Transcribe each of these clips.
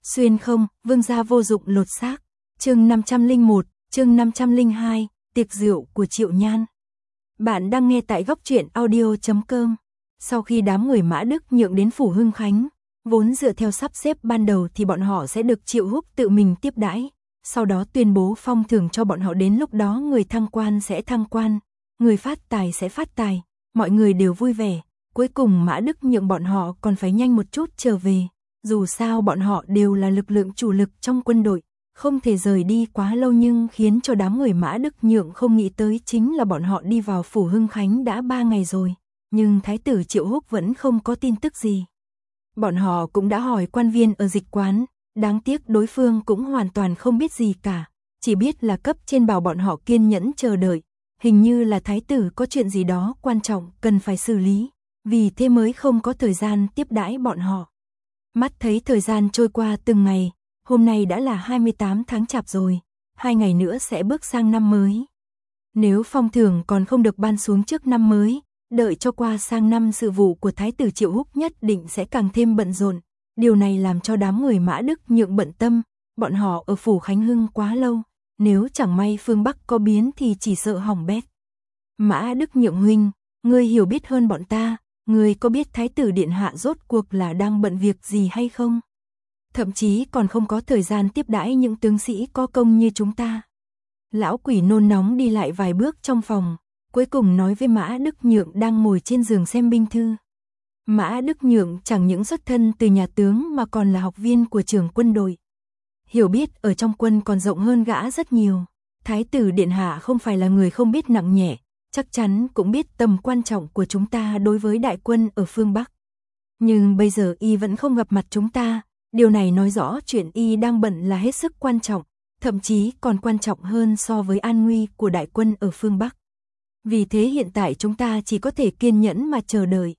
Xuyên không, vương gia vô dụng lột xác. Chương 501, chương 502, tiệc rượu của Triệu Nhan. Bạn đang nghe tại góc truyện audio.com. Sau khi đám người Mã Đức Nhượng đến phủ Hưng Khánh, vốn dựa theo sắp xếp ban đầu thì bọn họ sẽ được Triệu Húc tự mình tiếp đãi, sau đó tuyên bố phong thưởng cho bọn họ, đến lúc đó người thăng quan sẽ thăng quan, người phát tài sẽ phát tài, mọi người đều vui vẻ. Cuối cùng Mã Đức Nhượng bọn họ còn phải nhanh một chút trở về, dù sao bọn họ đều là lực lượng chủ lực trong quân đội, không thể rời đi quá lâu, nhưng khiến cho đám người Mã Đức Nhượng không nghĩ tới chính là bọn họ đi vào phủ Hưng Khánh đã 3 ngày rồi, nhưng thái tử Triệu Húc vẫn không có tin tức gì. Bọn họ cũng đã hỏi quan viên ở dịch quán, đáng tiếc đối phương cũng hoàn toàn không biết gì cả, chỉ biết là cấp trên bảo bọn họ kiên nhẫn chờ đợi, hình như là thái tử có chuyện gì đó quan trọng cần phải xử lý, vì thế mới không có thời gian tiếp đãi bọn họ. Mắt thấy thời gian trôi qua từng ngày, hôm nay đã là 28 tháng Chạp rồi, 2 ngày nữa sẽ bước sang năm mới. Nếu phong thưởng còn không được ban xuống trước năm mới, đợi cho qua sang năm sự vụ của thái tử Triệu Húc nhất định sẽ càng thêm bận rộn. Điều này làm cho đám người Mã Đức Nhượng bận tâm, bọn họ ở phủ Khánh Hưng quá lâu, nếu chẳng may phương Bắc có biến thì chỉ sợ hỏng bét. Mã Đức Nhượng huynh, ngươi hiểu biết hơn bọn ta, ngươi có biết thái tử điện hạ rốt cuộc là đang bận việc gì hay không? Thậm chí còn không có thời gian tiếp đãi những tướng sĩ có công như chúng ta. Lão quỷ nôn nóng đi lại vài bước trong phòng, cuối cùng nói với Mã Đức Nhượng đang ngồi trên giường xem binh thư. Mã Đức Nhượng chẳng những xuất thân từ nhà tướng mà còn là học viên của trường quân đội. Hiểu biết ở trong quân còn rộng hơn gã rất nhiều. Thái tử điện hạ không phải là người không biết nặng nhẹ, chắc chắn cũng biết tầm quan trọng của chúng ta đối với đại quân ở phương Bắc. Nhưng bây giờ y vẫn không gặp mặt chúng ta, điều này nói rõ chuyện y đang bận là hết sức quan trọng, thậm chí còn quan trọng hơn so với an nguy của đại quân ở phương Bắc. Vì thế hiện tại chúng ta chỉ có thể kiên nhẫn mà chờ đợi.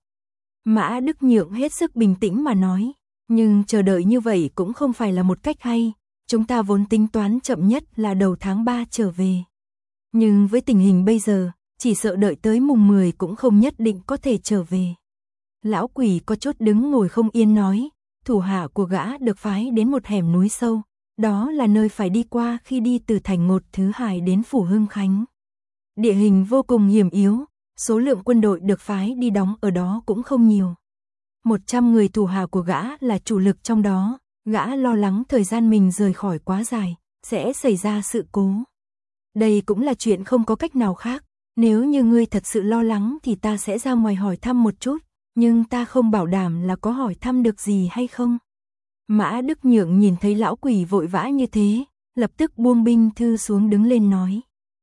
Mã Đức Nhượng hết sức bình tĩnh mà nói, nhưng chờ đợi như vậy cũng không phải là một cách hay, chúng ta vốn tính toán chậm nhất là đầu tháng 3 trở về. Nhưng với tình hình bây giờ, chỉ sợ đợi tới mùng 10 cũng không nhất định có thể trở về. Lão quỷ có chút đứng ngồi không yên nói, thủ hạ của gã được phái đến một hẻm núi sâu, đó là nơi phải đi qua khi đi từ thành Ngột Thứ Hải đến phủ Hưng Khánh. Địa hình vô cùng hiểm yếu, số lượng quân đội được phái đi đóng ở đó cũng không nhiều. 100 người thủ hạ của gã là chủ lực trong đó, gã lo lắng thời gian mình rời khỏi quá dài, sẽ xảy ra sự cố. Đây cũng là chuyện không có cách nào khác, nếu như ngươi thật sự lo lắng thì ta sẽ ra ngoài hỏi thăm một chút, nhưng ta không bảo đảm là có hỏi thăm được gì hay không. Mã Đức Nhượng nhìn thấy lão quỷ vội vã như thế, lập tức buông binh thư xuống đứng lên nói.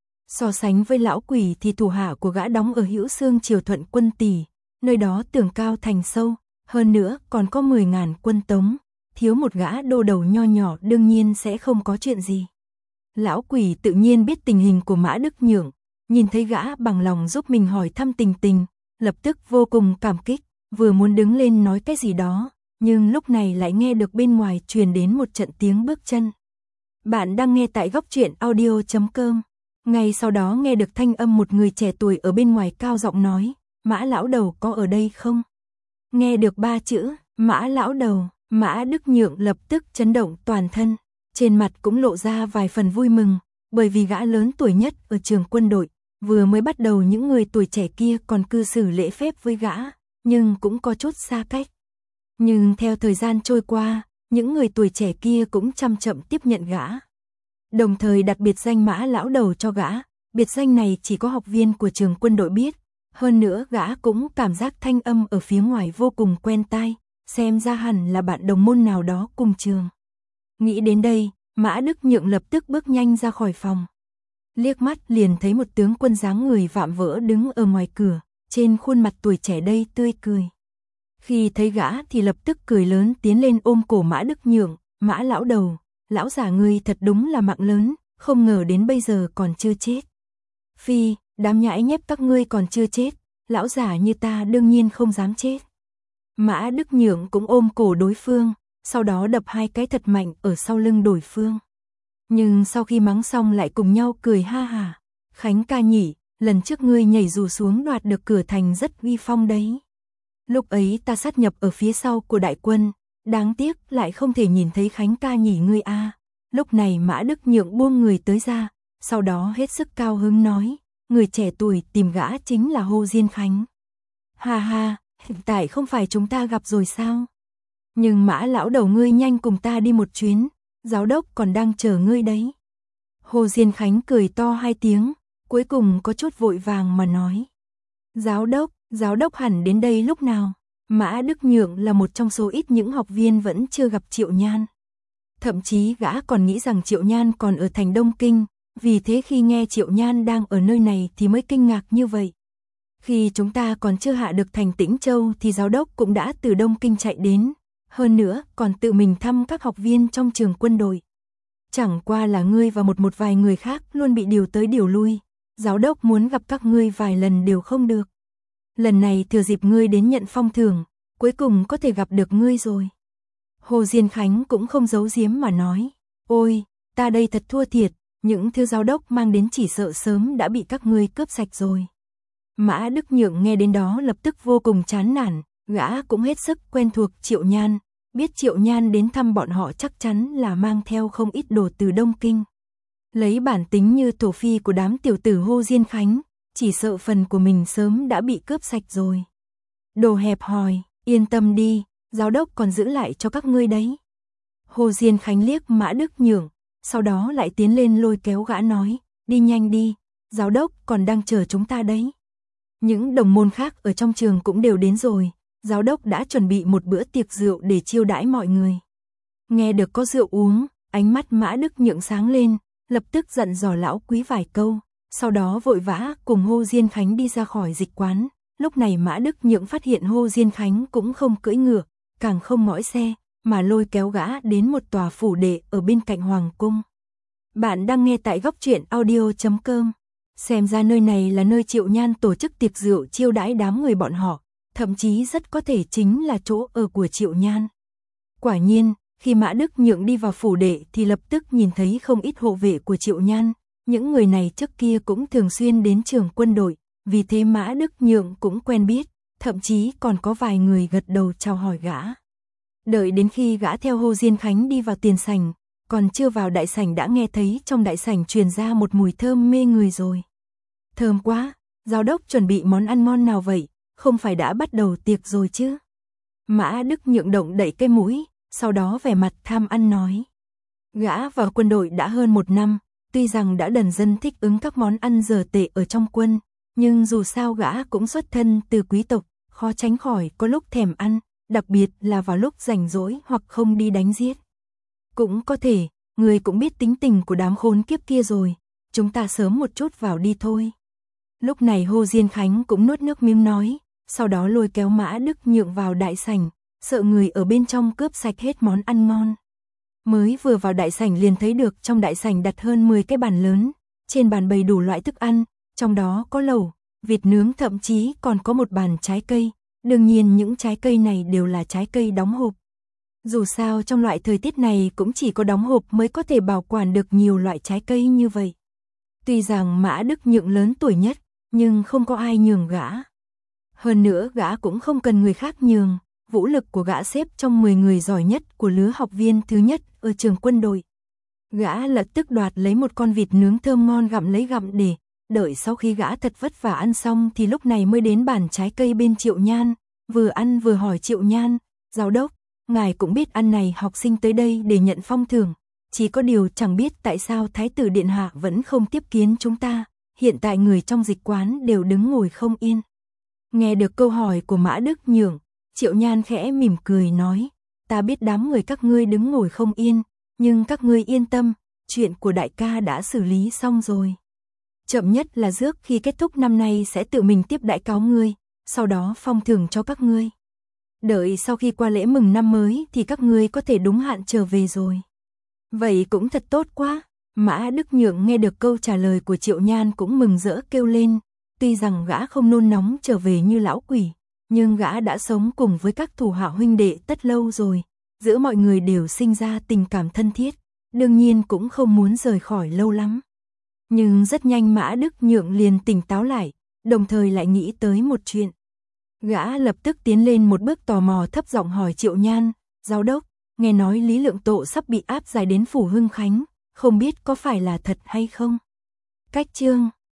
So sánh với lão quỷ thì thủ hạ của gã đóng ở Hữu Xương Triều Thuận Quân Tỷ, nơi đó tường cao thành sâu, hơn nữa còn có 10.000 quân tống, thiếu một gã đô đầu nho nhỏ đương nhiên sẽ không có chuyện gì. Lão quỷ tự nhiên biết tình hình của Mã Đức Nhượng, nhìn thấy gã bằng lòng giúp mình hỏi thăm tình tình, lập tức vô cùng cảm kích, vừa muốn đứng lên nói cái gì đó, nhưng lúc này lại nghe được bên ngoài truyền đến một trận tiếng bước chân. Bạn đang nghe tại góc truyện audio.com. Ngay sau đó nghe được thanh âm một người trẻ tuổi ở bên ngoài cao giọng nói, Mã lão đầu có ở đây không? Nghe được 3 chữ, Mã lão đầu, Mã Đức Nhượng lập tức chấn động toàn thân, trên mặt cũng lộ ra vài phần vui mừng, bởi vì gã lớn tuổi nhất ở trường quân đội, vừa mới bắt đầu những người tuổi trẻ kia còn cư xử lễ phép với gã, nhưng cũng có chút xa cách. Nhưng theo thời gian trôi qua, những người tuổi trẻ kia cũng chậm chậm tiếp nhận gã. Đồng thời đặt biệt danh Mã lão đầu cho gã, biệt danh này chỉ có học viên của trường quân đội biết, hơn nữa gã cũng cảm giác thanh âm ở phía ngoài vô cùng quen tai, xem ra hẳn là bạn đồng môn nào đó cùng trường. Nghĩ đến đây, Mã Đức Nhượng lập tức bước nhanh ra khỏi phòng. Liếc mắt liền thấy một tướng quân dáng người vạm vỡ đứng ở ngoài cửa, trên khuôn mặt tuổi trẻ đây tươi cười. Khi thấy gã thì lập tức cười lớn tiến lên ôm cổ Mã Đức Nhượng, Mã lão đầu, lão già ngươi thật đúng là mạng lớn, không ngờ đến bây giờ còn chưa chết. Phi, đám nhãi nhép các ngươi còn chưa chết, lão già như ta đương nhiên không dám chết. Mã Đức Nhượng cũng ôm cổ đối phương, sau đó đập 2 cái thật mạnh ở sau lưng đối phương. Nhưng sau khi mắng xong lại cùng nhau cười ha hả, Khánh ca nhỉ, lần trước ngươi nhảy dù xuống đoạt được cửa thành rất uy phong đấy. Lúc ấy ta sát nhập ở phía sau của đại quân, đáng tiếc lại không thể nhìn thấy Khánh ca nhỉ ngươi a. Lúc này Mã Đức Nhượng buông người tới ra, sau đó hết sức cao hứng nói, người trẻ tuổi tìm gã chính là Hồ Diên Khánh. Ha ha, hiện tại không phải chúng ta gặp rồi sao? Nhưng Mã lão đầu ngươi nhanh cùng ta đi một chuyến, giáo đốc còn đang chờ ngươi đấy. Hồ Diên Khánh cười to 2 tiếng, cuối cùng có chút vội vàng mà nói. Giáo đốc hẳn đến đây lúc nào? Mã Đức Nhượng là một trong số ít những học viên vẫn chưa gặp Triệu Nhan. Thậm chí gã còn nghĩ rằng Triệu Nhan còn ở thành Đông Kinh, vì thế khi nghe Triệu Nhan đang ở nơi này thì mới kinh ngạc như vậy. Khi chúng ta còn chưa hạ được thành Tĩnh Châu thì giáo đốc cũng đã từ Đông Kinh chạy đến, hơn nữa còn tự mình thăm các học viên trong trường quân đội. Chẳng qua là ngươi và một vài người khác luôn bị điều tới điều lui, giáo đốc muốn gặp các ngươi vài lần đều không được. Lần này thừa dịp ngươi đến nhận phong thưởng, cuối cùng có thể gặp được ngươi rồi. Hồ Diên Khánh cũng không giấu giếm mà nói, ôi, ta đây thật thua thiệt, những thứ giáo đốc mang đến chỉ sợ sớm đã bị các ngươi cướp sạch rồi. Mã Đức Nhượng nghe đến đó lập tức vô cùng chán nản, gã cũng hết sức quen thuộc Triệu Nhan, biết Triệu Nhan đến thăm bọn họ chắc chắn là mang theo không ít đồ từ Đông Kinh. Lấy bản tính như thổ phi của đám tiểu tử Hồ Diên Khánh, chỉ sợ phần của mình sớm đã bị cướp sạch rồi. Đồ hẹp hòi, yên tâm đi, giáo đốc còn giữ lại cho các ngươi đấy. Hồ Diên Khánh liếc Mã Đức Nhượng, sau đó lại tiến lên lôi kéo gã nói, đi nhanh đi, giáo đốc còn đang chờ chúng ta đấy. Những đồng môn khác ở trong trường cũng đều đến rồi, giáo đốc đã chuẩn bị một bữa tiệc rượu để chiêu đãi mọi người. Nghe được có rượu uống, ánh mắt Mã Đức Nhượng sáng lên, lập tức dặn dò lão quý vài câu, sau đó vội vã cùng Hồ Diên Khánh đi ra khỏi dịch quán. Lúc này Mã Đức Nhượng phát hiện Hồ Diên Khánh cũng không cưỡi ngựa, càng không ngõi xe, mà lôi kéo gã đến một tòa phủ đệ ở bên cạnh Hoàng Cung. Bạn đang nghe tại góc truyện audio.com. Xem ra nơi này là nơi Triệu Nhan tổ chức tiệc rượu chiêu đãi đám người bọn họ, thậm chí rất có thể chính là chỗ ở của Triệu Nhan. Quả nhiên, khi Mã Đức Nhượng đi vào phủ đệ thì lập tức nhìn thấy không ít hộ vệ của Triệu Nhan, những người này trước kia cũng thường xuyên đến trường quân đội, vì thế Mã Đức Nhượng cũng quen biết, thậm chí còn có vài người gật đầu chào hỏi gã. Đợi đến khi gã theo Hồ Diên Khánh đi vào tiền sảnh, còn chưa vào đại sảnh đã nghe thấy trong đại sảnh truyền ra một mùi thơm mê người rồi. Thơm quá, giáo đốc chuẩn bị món ăn ngon nào vậy, không phải đã bắt đầu tiệc rồi chứ? Mã Đức Nhượng động đậy cái mũi, sau đó vẻ mặt tham ăn nói. Gã vào quân đội đã hơn 1 năm, tuy rằng đã dần dần thích ứng các món ăn dở tệ ở trong quân, nhưng dù sao gã cũng xuất thân từ quý tộc, khó tránh khỏi có lúc thèm ăn, đặc biệt là vào lúc rảnh rỗi hoặc không đi đánh giết. Cũng có thể, người cũng biết tính tình của đám khốn kiếp kia rồi, chúng ta sớm một chút vào đi thôi. Lúc này Hồ Diên Khánh cũng nuốt nước miếng nói, sau đó lôi kéo Mã Đức Nhượng vào đại sảnh, sợ người ở bên trong cướp sạch hết món ăn ngon. Mới vừa vào đại sảnh liền thấy được trong đại sảnh đặt hơn 10 cái bàn lớn, trên bàn bày đủ loại thức ăn, trong đó có lẩu, vịt nướng, thậm chí còn có một bàn trái cây. Đương nhiên những trái cây này đều là trái cây đóng hộp. Dù sao trong loại thời tiết này cũng chỉ có đóng hộp mới có thể bảo quản được nhiều loại trái cây như vậy. Tuy rằng Mã Đức Nhượng lớn tuổi nhất, nhưng không có ai nhường gã. Hơn nữa gã cũng không cần người khác nhường, vũ lực của gã xếp trong 10 người giỏi nhất của lứa học viên thứ nhất ở trường quân đội. Gã lập tức đoạt lấy một con vịt nướng thơm ngon gặm lấy gặm để, đợi sau khi gã thật vất vả ăn xong thì lúc này mới đến bàn trái cây bên Triệu Nhan, vừa ăn vừa hỏi Triệu Nhan, giáo đốc, ngài cũng biết ăn này học sinh tới đây để nhận phong thưởng, chỉ có điều chẳng biết tại sao Thái tử Điện Hạ vẫn không tiếp kiến chúng ta, hiện tại người trong dịch quán đều đứng ngồi không yên. Nghe được câu hỏi của Mã Đức Nhượng, Triệu Nhan khẽ mỉm cười nói, ta biết đám người các ngươi đứng ngồi không yên, nhưng các ngươi yên tâm, chuyện của đại ca đã xử lý xong rồi. Chậm nhất là rước khi kết thúc năm nay sẽ tự mình tiếp đãi cáo ngươi, sau đó phong thưởng cho các ngươi. Đợi sau khi qua lễ mừng năm mới thì các ngươi có thể đúng hạn trở về rồi. Vậy cũng thật tốt quá. Mã Đức Nhượng nghe được câu trả lời của Triệu Nhan cũng mừng rỡ kêu lên. Tuy rằng gã không nôn nóng trở về như lão quỷ, nhưng gã đã sống cùng với các thủ hạ huynh đệ tất lâu rồi. Giữa mọi người đều sinh ra tình cảm thân thiết, đương nhiên cũng không muốn rời khỏi lâu lắm. Nhưng rất nhanh Mã Đức Nhượng liền tỉnh táo lại, đồng thời lại nghĩ tới một chuyện. Gã lập tức tiến lên một bước tò mò thấp giọng hỏi Triệu Nhan, Giáo đốc, nghe nói Lý Lượng Tộ sắp bị áp giải đến phủ Hưng Khánh, không biết có phải là thật hay không? Cách chương